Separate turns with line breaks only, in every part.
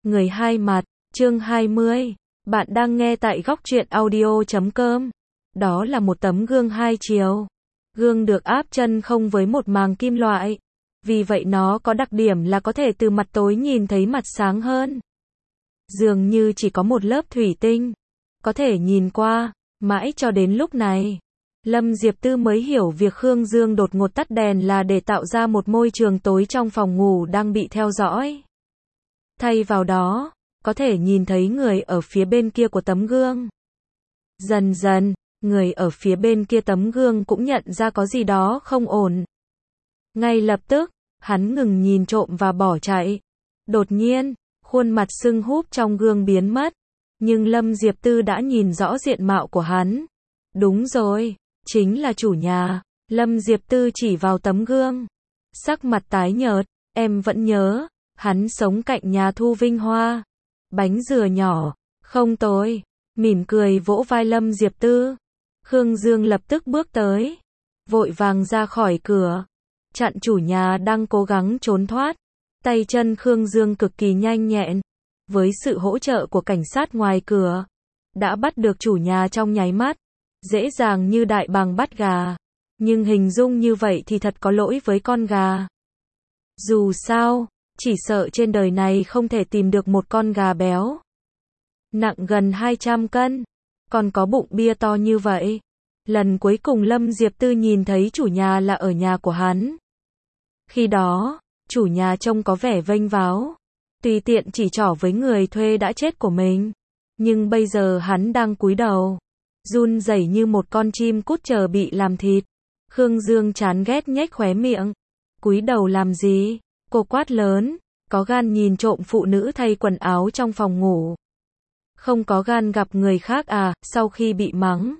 Người hai mặt, chương 20. Bạn đang nghe tại góc truyện audio.com. Đó là một tấm gương hai chiều. Gương được áp chân không với một màng kim loại. Vì vậy nó có đặc điểm là có thể từ mặt tối nhìn thấy mặt sáng hơn. Dường như chỉ có một lớp thủy tinh. Có thể nhìn qua. Mãi cho đến lúc này, Lâm Diệp Tư mới hiểu việc Khương Dương đột ngột tắt đèn là để tạo ra một môi trường tối trong phòng ngủ đang bị theo dõi. Thay vào đó, có thể nhìn thấy người ở phía bên kia của tấm gương. Dần dần, người ở phía bên kia tấm gương cũng nhận ra có gì đó không ổn. Ngay lập tức, hắn ngừng nhìn trộm và bỏ chạy. Đột nhiên, khuôn mặt sưng húp trong gương biến mất. Nhưng Lâm Diệp Tư đã nhìn rõ diện mạo của hắn. Đúng rồi, chính là chủ nhà. Lâm Diệp Tư chỉ vào tấm gương. Sắc mặt tái nhợt, em vẫn nhớ, hắn sống cạnh nhà Thu Vinh Hoa. Bánh dừa nhỏ, không tối, mỉm cười vỗ vai Lâm Diệp Tư. Khương Dương lập tức bước tới, vội vàng ra khỏi cửa, chặn chủ nhà đang cố gắng trốn thoát. Tay chân Khương Dương cực kỳ nhanh nhẹn, với sự hỗ trợ của cảnh sát ngoài cửa, đã bắt được chủ nhà trong nháy mắt, dễ dàng như đại bàng bắt gà. Nhưng hình dung như vậy thì thật có lỗi với con gà. Dù sao, chỉ sợ trên đời này không thể tìm được một con gà béo, nặng gần 200 cân, còn có bụng bia to như vậy. Lần cuối cùng Lâm Diệp Tư nhìn thấy chủ nhà là ở nhà của hắn. Khi đó, chủ nhà trông có vẻ vênh váo, tùy tiện chỉ trỏ với người thuê đã chết của mình. Nhưng bây giờ hắn đang cúi đầu, run rẩy như một con chim cút chờ bị làm thịt. Khương Dương chán ghét nhếch khóe miệng. Cúi đầu làm gì? Cô quát lớn, có gan nhìn trộm phụ nữ thay quần áo trong phòng ngủ. Không có gan gặp người khác à? Sau khi bị mắng,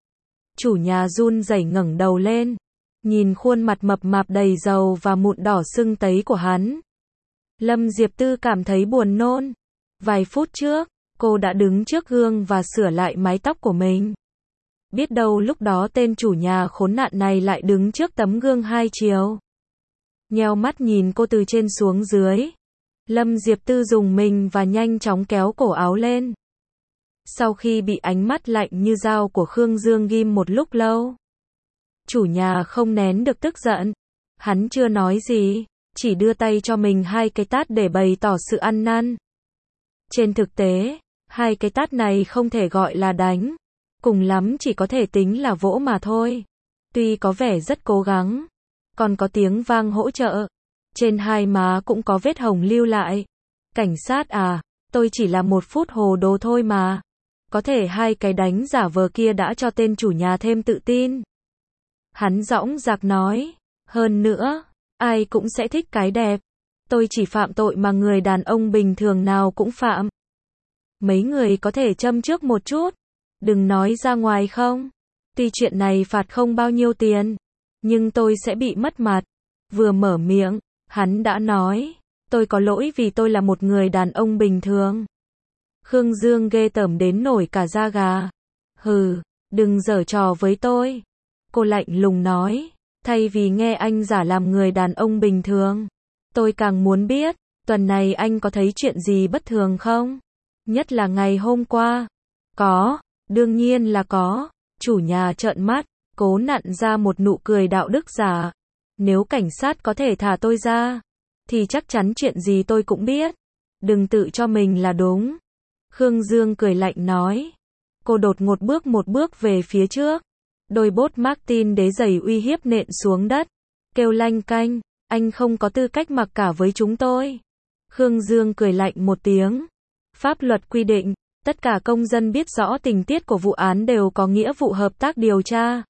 chủ nhà run rẩy ngẩng đầu lên, nhìn khuôn mặt mập mạp đầy dầu và mụn đỏ sưng tấy của hắn. Lâm Diệp Tư cảm thấy buồn nôn. Vài phút trước, cô đã đứng trước gương và sửa lại mái tóc của mình. Biết đâu lúc đó tên chủ nhà khốn nạn này lại đứng trước tấm gương hai chiều, nheo mắt nhìn cô từ trên xuống dưới. Lâm Diệp Tư rùng mình và nhanh chóng kéo cổ áo lên. Sau khi bị ánh mắt lạnh như dao của Khương Dương ghim một lúc lâu, chủ nhà không nén được tức giận. Hắn chưa nói gì, chỉ đưa tay cho mình hai cái tát để bày tỏ sự ăn năn. Trên thực tế, hai cái tát này không thể gọi là đánh, cùng lắm chỉ có thể tính là vỗ mà thôi. Tuy có vẻ rất cố gắng, còn có tiếng vang hỗ trợ. Trên hai má cũng có vết hồng lưu lại. Cảnh sát à, tôi chỉ là một phút hồ đồ thôi mà. Có thể hai cái đánh giả vờ kia đã cho tên chủ nhà thêm tự tin. Hắn dõng dạc nói. Hơn nữa, ai cũng sẽ thích cái đẹp. Tôi chỉ phạm tội mà người đàn ông bình thường nào cũng phạm. Mấy người có thể châm trước một chút, đừng nói ra ngoài không? Tuy chuyện này phạt không bao nhiêu tiền, nhưng tôi sẽ bị mất mặt. Vừa mở miệng, hắn đã nói, tôi có lỗi vì tôi là một người đàn ông bình thường. Khương Dương ghê tởm đến nổi cả da gà. Hừ, đừng giở trò với tôi. Cô lạnh lùng nói, thay vì nghe anh giả làm người đàn ông bình thường, tôi càng muốn biết, tuần này anh có thấy chuyện gì bất thường không? Nhất là ngày hôm qua. Có, đương nhiên là có. Chủ nhà trợn mắt, cố nặn ra một nụ cười đạo đức giả. Nếu cảnh sát có thể thả tôi ra, thì chắc chắn chuyện gì tôi cũng biết. Đừng tự cho mình là đúng. Khương Dương cười lạnh nói. Cô đột ngột bước một bước về phía trước. Đôi bốt Martin đế giày uy hiếp nện xuống đất. Kêu lanh canh, anh không có tư cách mặc cả với chúng tôi. Khương Dương cười lạnh một tiếng. Pháp luật quy định, tất cả công dân biết rõ tình tiết của vụ án đều có nghĩa vụ hợp tác điều tra.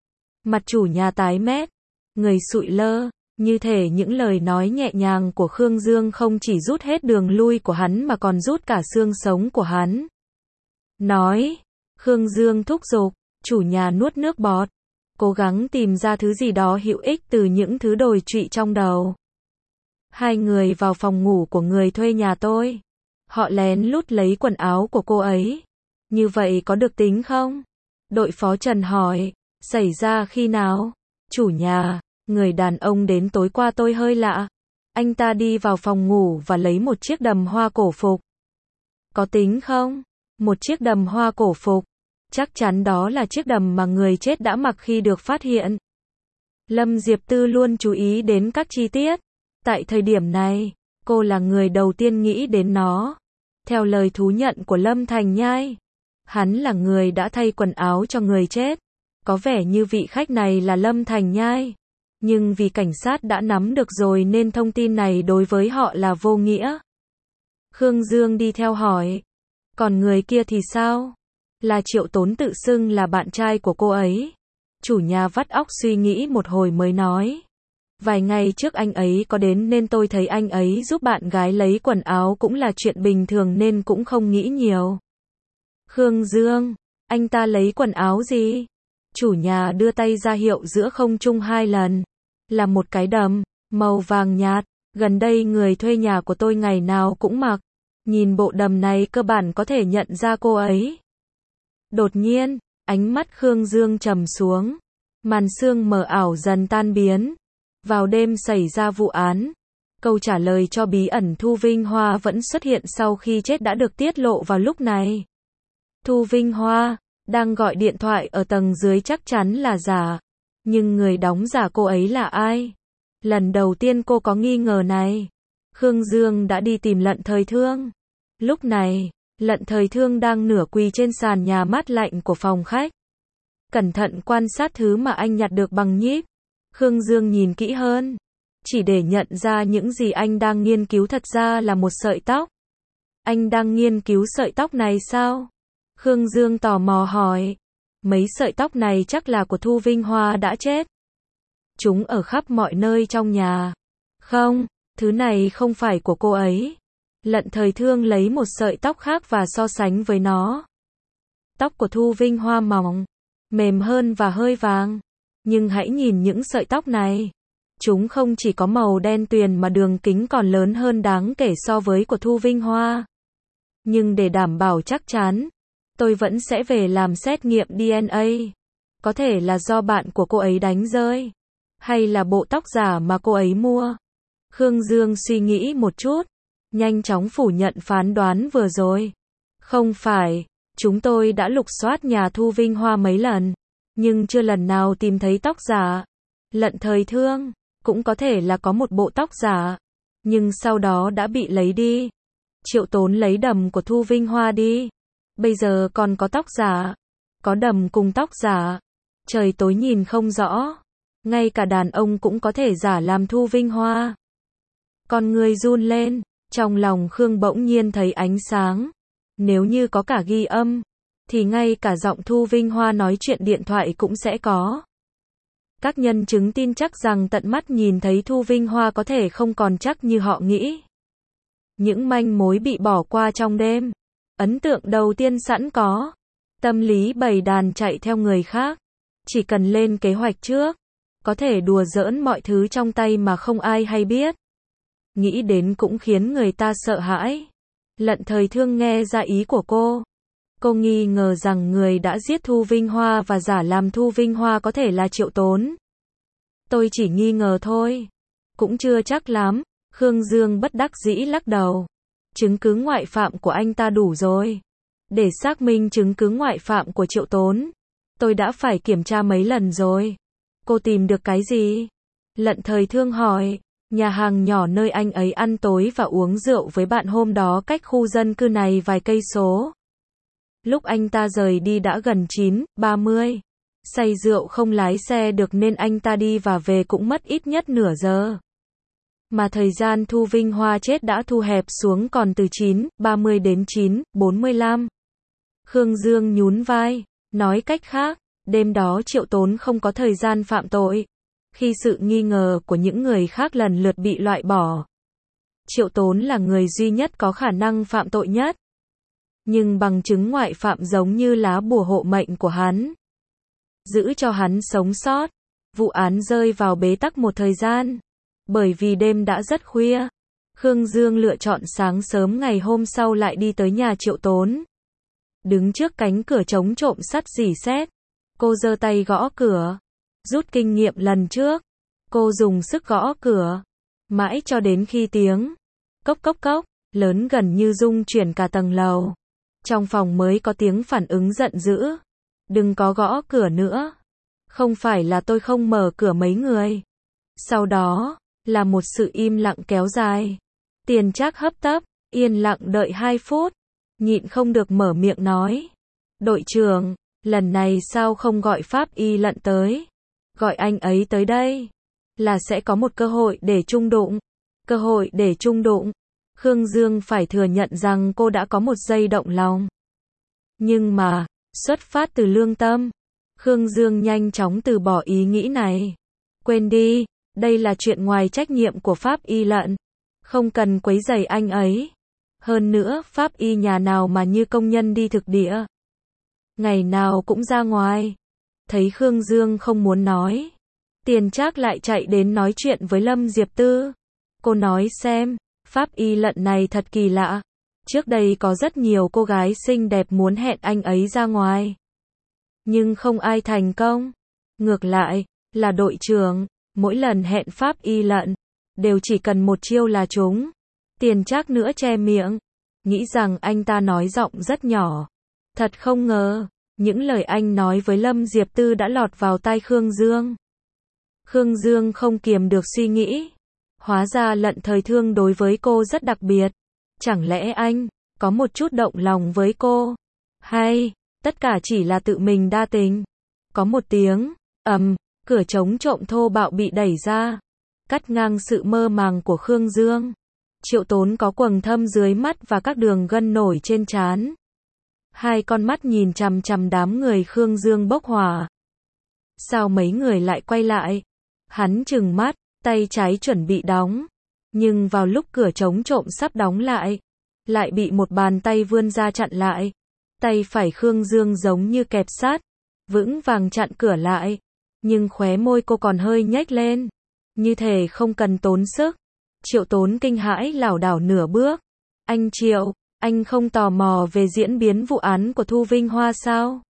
Mặt chủ nhà tái mét, người sụi lơ, như thể những lời nói nhẹ nhàng của Khương Dương không chỉ rút hết đường lui của hắn mà còn rút cả xương sống của hắn. Nói, Khương Dương thúc giục, chủ nhà nuốt nước bọt, cố gắng tìm ra thứ gì đó hữu ích từ những thứ đồi trụy trong đầu. Hai người vào phòng ngủ của người thuê nhà tôi. Họ lén lút lấy quần áo của cô ấy. Như vậy có được tính không? Đội phó Trần hỏi. Xảy ra khi nào? Chủ nhà, người đàn ông đến tối qua tôi hơi lạ. Anh ta đi vào phòng ngủ và lấy một chiếc đầm hoa cổ phục. Có tính không? Một chiếc đầm hoa cổ phục. Chắc chắn đó là chiếc đầm mà người chết đã mặc khi được phát hiện. Lâm Diệp Tư luôn chú ý đến các chi tiết. Tại thời điểm này, cô là người đầu tiên nghĩ đến nó. Theo lời thú nhận của Lâm Thành Nhai, hắn là người đã thay quần áo cho người chết. Có vẻ như vị khách này là Lâm Thành Nhai. Nhưng vì cảnh sát đã nắm được rồi nên thông tin này đối với họ là vô nghĩa. Khương Dương đi theo hỏi. Còn người kia thì sao? Là Triệu Tốn tự xưng là bạn trai của cô ấy. Chủ nhà vắt óc suy nghĩ một hồi mới nói. Vài ngày trước anh ấy có đến nên tôi thấy anh ấy giúp bạn gái lấy quần áo cũng là chuyện bình thường nên cũng không nghĩ nhiều. Khương Dương, anh ta lấy quần áo gì? Chủ nhà đưa tay ra hiệu giữa không trung 2 lần. Là một cái đầm, màu vàng nhạt. Gần đây người thuê nhà của tôi ngày nào cũng mặc. Nhìn bộ đầm này cơ bản có thể nhận ra cô ấy. Đột nhiên, ánh mắt Khương Dương trầm xuống. Màn sương mờ ảo dần tan biến. Vào đêm xảy ra vụ án. Câu trả lời cho bí ẩn Thu Vinh Hoa vẫn xuất hiện sau khi chết đã được tiết lộ vào lúc này. Thu Vinh Hoa đang gọi điện thoại ở tầng dưới chắc chắn là giả. Nhưng người đóng giả cô ấy là ai? Lần đầu tiên cô có nghi ngờ này. Khương Dương đã đi tìm Lận Thời Thương. Lúc này, Lận Thời Thương đang nửa quỳ trên sàn nhà mát lạnh của phòng khách. Cẩn thận quan sát thứ mà anh nhặt được bằng nhíp. Khương Dương nhìn kỹ hơn. Chỉ để nhận ra những gì anh đang nghiên cứu thật ra là một sợi tóc. Anh đang nghiên cứu sợi tóc này sao? Khương Dương tò mò hỏi. Mấy sợi tóc này chắc là của Thu Vinh Hoa đã chết. Chúng ở khắp mọi nơi trong nhà. Không, thứ này không phải của cô ấy. Lận Thời Thương lấy một sợi tóc khác và so sánh với nó. Tóc của Thu Vinh Hoa mỏng, mềm hơn và hơi vàng. Nhưng hãy nhìn những sợi tóc này. Chúng không chỉ có màu đen tuyền mà đường kính còn lớn hơn đáng kể so với của Thu Vinh Hoa. Nhưng để đảm bảo chắc chắn, tôi vẫn sẽ về làm xét nghiệm DNA. Có thể là do bạn của cô ấy đánh rơi. Hay là bộ tóc giả mà cô ấy mua. Khương Dương suy nghĩ một chút. Nhanh chóng phủ nhận phán đoán vừa rồi. Không phải, chúng tôi đã lục soát nhà Thu Vinh Hoa mấy lần. Nhưng chưa lần nào tìm thấy tóc giả. Lận Thời Thương, cũng có thể là có một bộ tóc giả. Nhưng sau đó đã bị lấy đi. Triệu Tốn lấy đầm của Thu Vinh Hoa đi. Bây giờ còn có tóc giả. Có đầm cùng tóc giả. Trời tối nhìn không rõ. Ngay cả đàn ông cũng có thể giả làm Thu Vinh Hoa. Con người run lên. Trong lòng Khương bỗng nhiên thấy ánh sáng. Nếu như có cả ghi âm, thì ngay cả giọng Thu Vinh Hoa nói chuyện điện thoại cũng sẽ có. Các nhân chứng tin chắc rằng tận mắt nhìn thấy Thu Vinh Hoa có thể không còn chắc như họ nghĩ. Những manh mối bị bỏ qua trong đêm. Ấn tượng đầu tiên sẵn có. Tâm lý bầy đàn chạy theo người khác. Chỉ cần lên kế hoạch trước. Có thể đùa giỡn mọi thứ trong tay mà không ai hay biết. Nghĩ đến cũng khiến người ta sợ hãi. Lận Thời Thương nghe ra ý của cô. Cô nghi ngờ rằng người đã giết Thu Vinh Hoa và giả làm Thu Vinh Hoa có thể là Triệu Tốn. Tôi chỉ nghi ngờ thôi. Cũng chưa chắc lắm. Khương Dương bất đắc dĩ lắc đầu. Chứng cứ ngoại phạm của anh ta đủ rồi. Để xác minh chứng cứ ngoại phạm của Triệu Tốn, tôi đã phải kiểm tra mấy lần rồi. Cô tìm được cái gì? Lận Thời Thương hỏi. Nhà hàng nhỏ nơi anh ấy ăn tối và uống rượu với bạn hôm đó cách khu dân cư này vài cây số. Lúc anh ta rời đi đã gần 9:30. Say rượu không lái xe được nên anh ta đi và về cũng mất ít nhất nửa giờ. Mà thời gian Thu Vinh Hoa chết đã thu hẹp xuống còn từ 9:30 đến 9:45. Khương Dương nhún vai, nói cách khác, đêm đó Triệu Tốn không có thời gian phạm tội. Khi sự nghi ngờ của những người khác lần lượt bị loại bỏ, Triệu Tốn là người duy nhất có khả năng phạm tội nhất. Nhưng bằng chứng ngoại phạm giống như lá bùa hộ mệnh của hắn, giữ cho hắn sống sót. Vụ án rơi vào bế tắc một thời gian. Bởi vì đêm đã rất khuya, Khương Dương lựa chọn sáng sớm ngày hôm sau lại đi tới nhà Triệu Tốn. Đứng trước cánh cửa chống trộm sắt rỉ sét, cô giơ tay gõ cửa. Rút kinh nghiệm lần trước, cô dùng sức gõ cửa, mãi cho đến khi tiếng cốc cốc cốc lớn gần như rung chuyển cả tầng lầu. Trong phòng mới có tiếng phản ứng giận dữ. Đừng có gõ cửa nữa. Không phải là tôi không mở cửa mấy người. Sau đó, là một sự im lặng kéo dài. Tiền Trác hấp tấp, yên lặng đợi 2 phút. Nhịn không được mở miệng nói. Đội trưởng, lần này sao không gọi pháp y lận tới? Gọi anh ấy tới đây. Là sẽ có một cơ hội để chung đụng. Cơ hội để chung đụng. Khương Dương phải thừa nhận rằng cô đã có một giây động lòng. Nhưng mà, xuất phát từ lương tâm, Khương Dương nhanh chóng từ bỏ ý nghĩ này. Quên đi, đây là chuyện ngoài trách nhiệm của pháp y lận. Không cần quấy rầy anh ấy. Hơn nữa, pháp y nhà nào mà như công nhân đi thực địa. Ngày nào cũng ra ngoài. Thấy Khương Dương không muốn nói. Tiền Trác lại chạy đến nói chuyện với Lâm Diệp Tư. Cô nói xem, pháp y lận này thật kỳ lạ. Trước đây có rất nhiều cô gái xinh đẹp muốn hẹn anh ấy ra ngoài. Nhưng không ai thành công. Ngược lại, là đội trưởng, mỗi lần hẹn pháp y lận, đều chỉ cần một chiêu là trúng. Tiền Trác nữa che miệng, nghĩ rằng anh ta nói giọng rất nhỏ. Thật không ngờ, những lời anh nói với Lâm Diệp Tư đã lọt vào tai Khương Dương. Khương Dương không kiềm được suy nghĩ. Hóa ra lận thời thương đối với cô rất đặc biệt. Chẳng lẽ anh có một chút động lòng với cô? Hay tất cả chỉ là tự mình đa tình? Có một tiếng ầm, cửa chống trộm thô bạo bị đẩy ra, cắt ngang sự mơ màng của Khương Dương. Triệu Tốn có quầng thâm dưới mắt và các đường gân nổi trên trán. Hai con mắt nhìn chằm chằm đám người Khương Dương bốc hỏa. Sao mấy người lại quay lại? Hắn trừng mắt, tay trái chuẩn bị đóng. Nhưng vào lúc cửa chống trộm sắp đóng lại bị một bàn tay vươn ra chặn lại. Tay phải Khương Dương giống như kẹp sát, vững vàng chặn cửa lại. Nhưng khóe môi cô còn hơi nhếch lên, như thể không cần tốn sức. Triệu Tốn kinh hãi lảo đảo nửa bước. Anh Triệu, anh không tò mò về diễn biến vụ án của Thu Vinh Hoa sao?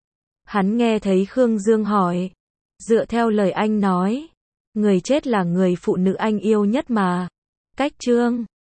Hắn nghe thấy Khương Dương hỏi. Dựa theo lời anh nói, người chết là người phụ nữ anh yêu nhất mà. Cách Trương